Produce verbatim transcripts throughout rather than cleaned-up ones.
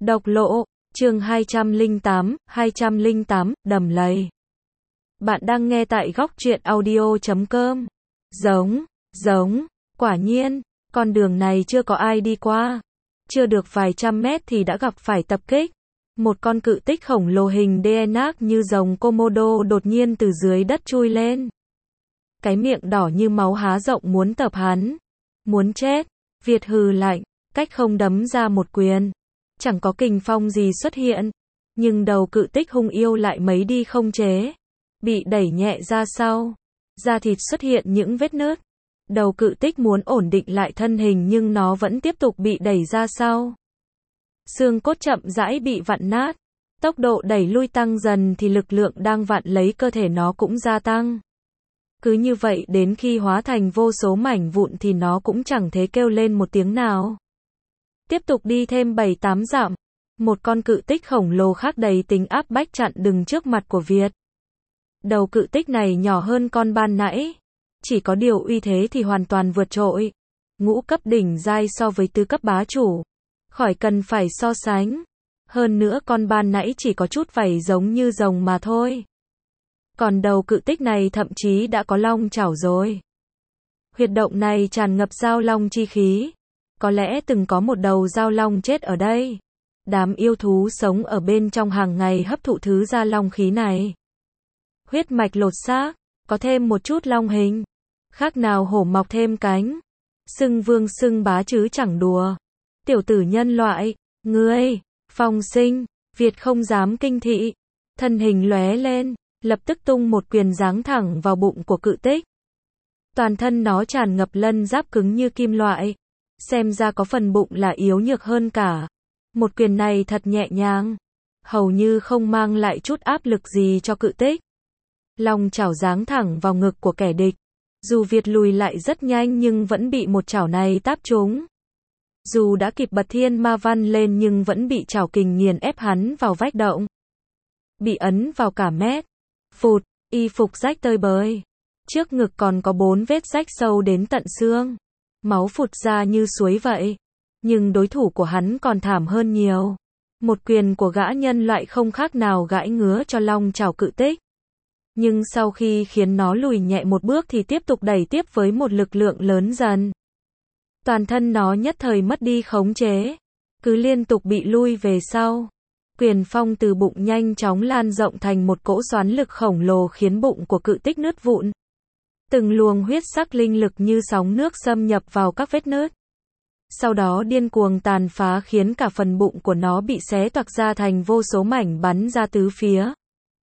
Độc lộ, chương hai trăm lẻ tám, hai trăm lẻ tám, đầm lầy. Bạn đang nghe tại góc truyện audio chấm com. Giống, giống, quả nhiên, con đường này chưa có ai đi qua. Chưa được vài trăm mét thì đã gặp phải tập kích. Một con cự tích khổng lồ hình đê en ác như rồng Komodo đột nhiên từ dưới đất chui lên. Cái miệng đỏ như máu há rộng muốn tập hắn. Muốn chết, Việt hừ lạnh, cách không đấm ra một quyền. Chẳng có kình phong gì xuất hiện, nhưng đầu cự tích hung yêu lại mấy đi không chế. Bị đẩy nhẹ ra sau, da thịt xuất hiện những vết nứt. Đầu cự tích muốn ổn định lại thân hình nhưng nó vẫn tiếp tục bị đẩy ra sau. Xương cốt chậm rãi bị vặn nát. Tốc độ đẩy lui tăng dần thì lực lượng đang vặn lấy cơ thể nó cũng gia tăng. Cứ như vậy đến khi hóa thành vô số mảnh vụn thì nó cũng chẳng thể kêu lên một tiếng nào. Tiếp tục đi thêm bảy tám dặm, một con cự tích khổng lồ khác đầy tính áp bách chặn đứng trước mặt của Việt. Đầu cự tích này nhỏ hơn con ban nãy, chỉ có điều uy thế thì hoàn toàn vượt trội. Ngũ cấp đỉnh giai so với tứ cấp bá chủ, khỏi cần phải so sánh. Hơn nữa con ban nãy chỉ có chút vảy giống như rồng mà thôi. Còn đầu cự tích này thậm chí đã có long chảo rồi. Huyệt động này tràn ngập giao long chi khí. Có lẽ từng có một đầu giao long chết ở đây. Đám yêu thú sống ở bên trong hàng ngày hấp thụ thứ gia long khí này. Huyết mạch lột xác, có thêm một chút long hình. Khác nào hổ mọc thêm cánh. Xưng vương xưng bá chứ chẳng đùa. Tiểu tử nhân loại, ngươi, Phong Sinh, Việt không dám kinh thị. Thân hình lóe lên, lập tức tung một quyền giáng thẳng vào bụng của cự tích. Toàn thân nó tràn ngập lân giáp cứng như kim loại. Xem ra có phần bụng là yếu nhược hơn cả. Một quyền này thật nhẹ nhàng, hầu như không mang lại chút áp lực gì cho cự tích. Long chảo giáng thẳng vào ngực của kẻ địch. Dù Việt lùi lại rất nhanh nhưng vẫn bị một chảo này táp trúng. Dù đã kịp bật thiên ma văn lên nhưng vẫn bị chảo kình nghiền ép hắn vào vách động. Bị ấn vào cả mét. Phụt, y phục rách tơi bời. Trước ngực còn có bốn vết rách sâu đến tận xương. Máu phụt ra như suối vậy. Nhưng đối thủ của hắn còn thảm hơn nhiều. Một quyền của gã nhân loại không khác nào gãi ngứa cho long chảo cự tích. Nhưng sau khi khiến nó lùi nhẹ một bước thì tiếp tục đẩy tiếp với một lực lượng lớn dần. Toàn thân nó nhất thời mất đi khống chế. Cứ liên tục bị lui về sau. Quyền phong từ bụng nhanh chóng lan rộng thành một cỗ xoắn lực khổng lồ khiến bụng của cự tích nứt vụn. Từng luồng huyết sắc linh lực như sóng nước xâm nhập vào các vết nứt. Sau đó điên cuồng tàn phá khiến cả phần bụng của nó bị xé toạc ra thành vô số mảnh bắn ra tứ phía.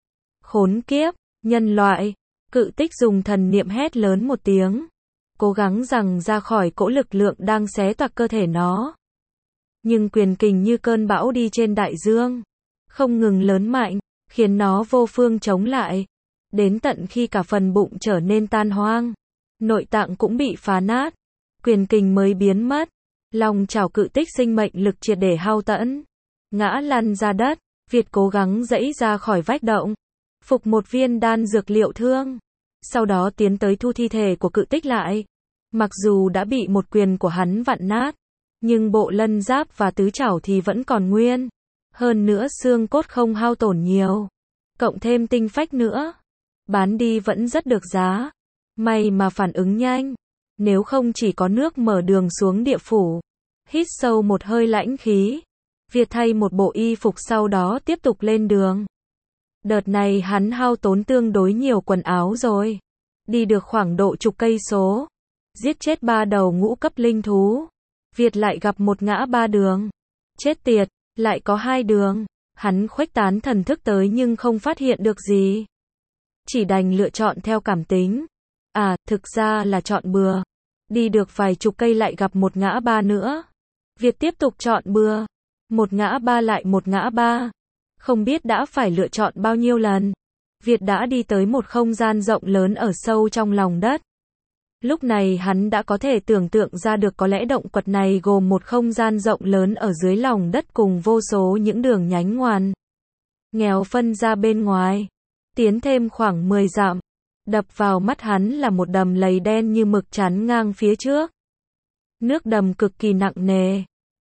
Khốn kiếp, nhân loại, cự tích dùng thần niệm hét lớn một tiếng. Cố gắng rằng ra khỏi cỗ lực lượng đang xé toạc cơ thể nó. Nhưng quyền kình như cơn bão đi trên đại dương. Không ngừng lớn mạnh, khiến nó vô phương chống lại. Đến tận khi cả phần bụng trở nên tan hoang. Nội tạng cũng bị phá nát. Quyền kình mới biến mất. Long chảo cự tích sinh mệnh lực triệt để hao tẫn. Ngã lăn ra đất. Việt cố gắng giãy ra khỏi vách động. Phục một viên đan dược liệu thương. Sau đó tiến tới thu thi thể của cự tích lại. Mặc dù đã bị một quyền của hắn vặn nát. Nhưng bộ lân giáp và tứ chảo thì vẫn còn nguyên. Hơn nữa xương cốt không hao tổn nhiều. Cộng thêm tinh phách nữa. Bán đi vẫn rất được giá. May mà phản ứng nhanh. Nếu không chỉ có nước mở đường xuống địa phủ. Hít sâu một hơi lãnh khí. Việt thay một bộ y phục sau đó tiếp tục lên đường. Đợt này hắn hao tốn tương đối nhiều quần áo rồi. Đi được khoảng độ chục cây số. Giết chết ba đầu ngũ cấp linh thú. Việt lại gặp một ngã ba đường. Chết tiệt, lại có hai đường. Hắn khuếch tán thần thức tới nhưng không phát hiện được gì. Chỉ đành lựa chọn theo cảm tính. À, thực ra là chọn bừa. Đi được vài chục cây lại gặp một ngã ba nữa. Việt tiếp tục chọn bừa. Một ngã ba lại một ngã ba. Không biết đã phải lựa chọn bao nhiêu lần. Việt đã đi tới một không gian rộng lớn ở sâu trong lòng đất. Lúc này hắn đã có thể tưởng tượng ra được có lẽ động quật này gồm một không gian rộng lớn ở dưới lòng đất cùng vô số những đường nhánh ngoằn nghèo phân ra bên ngoài. Tiến thêm khoảng mười dặm. Đập vào mắt hắn là một đầm lầy đen như mực chắn ngang phía trước. Nước đầm cực kỳ nặng nề.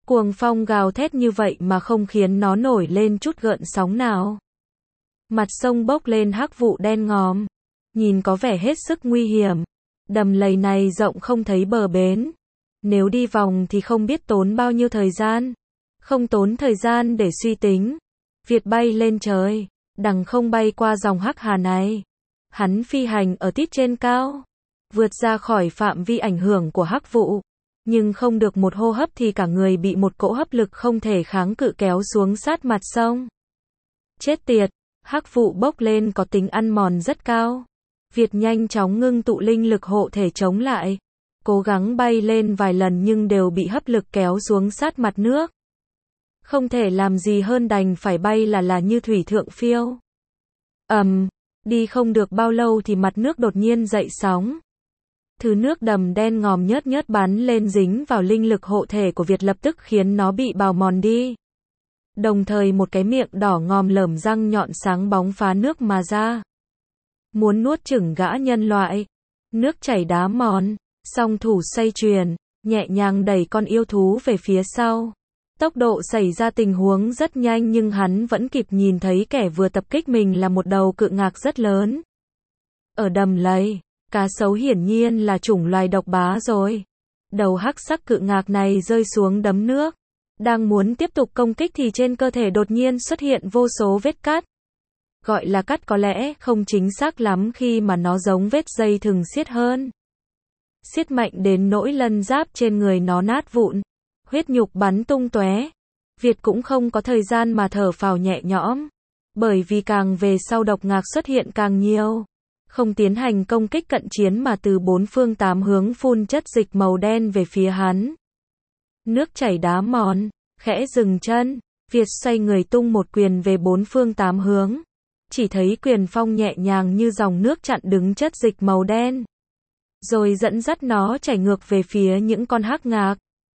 Cuồng phong gào thét như vậy mà không khiến nó nổi lên chút gợn sóng nào. Mặt sông bốc lên hắc vụ đen ngòm, nhìn có vẻ hết sức nguy hiểm. Đầm lầy này rộng không thấy bờ bến. Nếu đi vòng thì không biết tốn bao nhiêu thời gian. Không tốn thời gian để suy tính. Việt bay lên trời, đằng không bay qua dòng hắc hà này. Hắn phi hành ở tít trên cao, vượt ra khỏi phạm vi ảnh hưởng của hắc vụ. Nhưng không được một hô hấp thì cả người bị một cỗ hấp lực không thể kháng cự kéo xuống sát mặt sông. Chết tiệt, hắc vụ bốc lên có tính ăn mòn rất cao. Việt nhanh chóng ngưng tụ linh lực hộ thể chống lại. Cố gắng bay lên vài lần nhưng đều bị hấp lực kéo xuống sát mặt nước. Không thể làm gì hơn đành phải bay là là như thủy thượng phiêu. Ầm, um, đi không được bao lâu thì mặt nước đột nhiên dậy sóng. Thứ nước đầm đen ngòm nhớt nhớt bắn lên dính vào linh lực hộ thể của Việt lập tức khiến nó bị bào mòn đi. Đồng thời một cái miệng đỏ ngòm lởm răng nhọn sáng bóng phá nước mà ra. Muốn nuốt chửng gã nhân loại. Nước chảy đá mòn, song thủ xoay chuyển, nhẹ nhàng đẩy con yêu thú về phía sau. Tốc độ xảy ra tình huống rất nhanh nhưng hắn vẫn kịp nhìn thấy kẻ vừa tập kích mình là một đầu cự ngạc rất lớn. Ở đầm lầy, cá sấu hiển nhiên là chủng loài độc bá rồi. Đầu hắc sắc cự ngạc này rơi xuống đấm nước. Đang muốn tiếp tục công kích thì trên cơ thể đột nhiên xuất hiện vô số vết cắt. Gọi là cắt có lẽ không chính xác lắm khi mà nó giống vết dây thừng siết hơn. Siết mạnh đến nỗi lân giáp trên người nó nát vụn. Huyết nhục bắn tung tóe. Việt cũng không có thời gian mà thở phào nhẹ nhõm. Bởi vì càng về sau độc ngạc xuất hiện càng nhiều. Không tiến hành công kích cận chiến mà từ bốn phương tám hướng phun chất dịch màu đen về phía hắn. Nước chảy đá mòn, khẽ dừng chân. Việt xoay người tung một quyền về bốn phương tám hướng. Chỉ thấy quyền phong nhẹ nhàng như dòng nước chặn đứng chất dịch màu đen. Rồi dẫn dắt nó chảy ngược về phía những con hắc ngạc.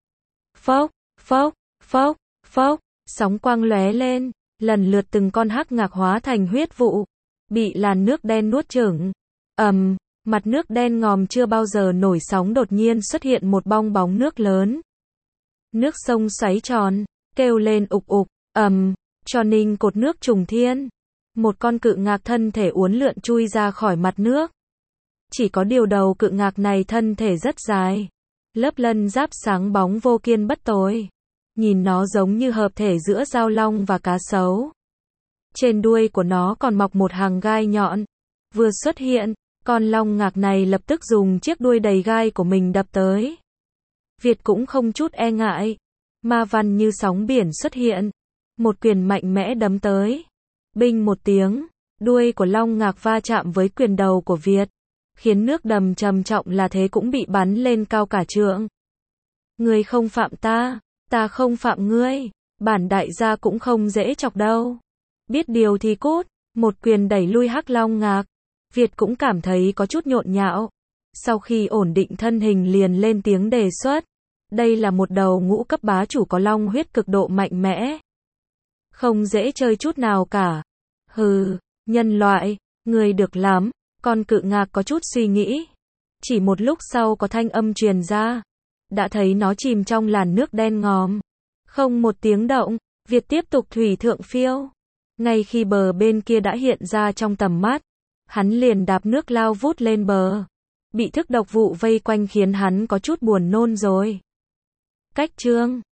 Phốc, phốc, phốc, phốc, sóng quang lóe lên, lần lượt từng con hắc ngạc hóa thành huyết vụ, bị làn nước đen nuốt chửng. Ầm, um, mặt nước đen ngòm chưa bao giờ nổi sóng đột nhiên xuất hiện một bong bóng nước lớn. Nước sông xoáy tròn, kêu lên ục ục, ầm, um, cho ninh cột nước trùng thiên. Một con cự ngạc thân thể uốn lượn chui ra khỏi mặt nước. Chỉ có điều đầu cự ngạc này thân thể rất dài. Lớp lân giáp sáng bóng vô kiên bất tồi. Nhìn nó giống như hợp thể giữa dao long và cá sấu. Trên đuôi của nó còn mọc một hàng gai nhọn. Vừa xuất hiện, con long ngạc này lập tức dùng chiếc đuôi đầy gai của mình đập tới. Việt cũng không chút e ngại. Ma văn như sóng biển xuất hiện. Một quyền mạnh mẽ đấm tới. Binh một tiếng, đuôi của long ngạc va chạm với quyền đầu của Việt. Khiến nước đầm trầm trọng là thế cũng bị bắn lên cao cả trượng. Ngươi không phạm ta, ta không phạm ngươi, bản đại gia cũng không dễ chọc đâu. Biết điều thì cút, một quyền đẩy lui hắc long ngạc. Việt cũng cảm thấy có chút nhộn nhạo. Sau khi ổn định thân hình liền lên tiếng đề xuất. Đây là một đầu ngũ cấp bá chủ có long huyết cực độ mạnh mẽ. Không dễ chơi chút nào cả. Hừ, nhân loại, ngươi được lắm. Con cự ngạc có chút suy nghĩ. Chỉ một lúc sau có thanh âm truyền ra. Đã thấy nó chìm trong làn nước đen ngòm. Không một tiếng động, Việt tiếp tục thủy thượng phiêu. Ngay khi bờ bên kia đã hiện ra trong tầm mắt, hắn liền đạp nước lao vút lên bờ. Bị thức độc vụ vây quanh khiến hắn có chút buồn nôn rồi. Cách chương